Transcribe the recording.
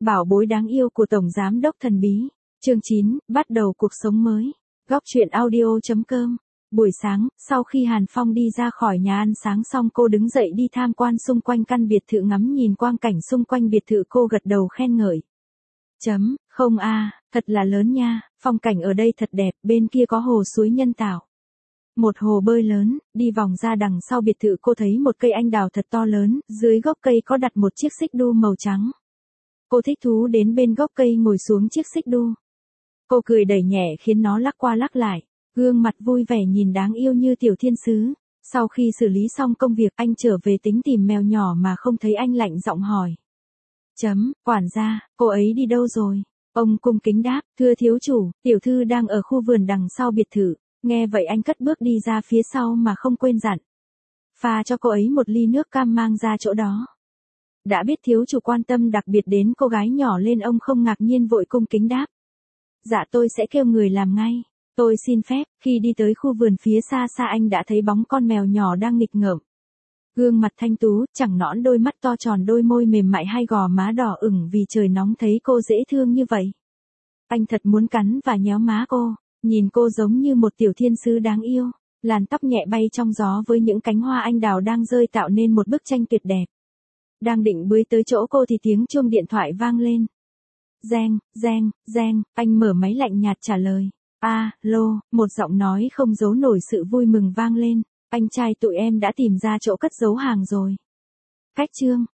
Bảo bối đáng yêu của Tổng Giám đốc thần bí. Chương 9, bắt đầu cuộc sống mới. Góc truyện audio.com. Buổi sáng, sau khi Hàn Phong đi ra khỏi nhà ăn sáng xong cô đứng dậy đi tham quan xung quanh căn biệt thự, ngắm nhìn quang cảnh xung quanh biệt thự, cô gật đầu khen ngợi. Không thật là lớn nha, phong cảnh ở đây thật đẹp, bên kia có hồ suối nhân tạo. Một hồ bơi lớn, đi vòng ra đằng sau biệt thự cô thấy một cây anh đào thật to lớn, dưới gốc cây có đặt một chiếc xích đu màu trắng. Cô thích thú đến bên gốc cây ngồi xuống chiếc xích đu. Cô cười đẩy nhẹ khiến nó lắc qua lắc lại, gương mặt vui vẻ nhìn đáng yêu như tiểu thiên sứ. Sau khi xử lý xong công việc, anh trở về tính tìm mèo nhỏ mà không thấy anh, lạnh giọng hỏi. Quản gia, cô ấy đi đâu rồi? Ông cung kính đáp, thưa thiếu chủ, tiểu thư đang ở khu vườn đằng sau biệt thự. Nghe vậy anh cất bước đi ra phía sau mà không quên dặn. Pha cho cô ấy một ly nước cam mang ra chỗ đó. Đã biết thiếu chủ quan tâm đặc biệt đến cô gái nhỏ lên, ông không ngạc nhiên vội cung kính đáp. Dạ tôi sẽ kêu người làm ngay. Tôi xin phép. Khi đi tới khu vườn phía xa xa anh đã thấy bóng con mèo nhỏ đang nghịch ngợm. Gương mặt thanh tú, trắng nõn, đôi mắt to tròn, đôi môi mềm mại, hai gò má đỏ ửng vì trời nóng, thấy cô dễ thương như vậy. Anh thật muốn cắn và nhéo má cô. Nhìn cô giống như một tiểu thiên sứ đáng yêu. Làn tóc nhẹ bay trong gió với những cánh hoa anh đào đang rơi tạo nên một bức tranh tuyệt đẹp. Đang định bưới tới chỗ cô thì tiếng chuông điện thoại vang lên. Reng, anh mở máy lạnh nhạt trả lời. Alo, một giọng nói không giấu nổi sự vui mừng vang lên. Anh trai tụi em đã tìm ra chỗ cất giấu hàng rồi. Khách Trương,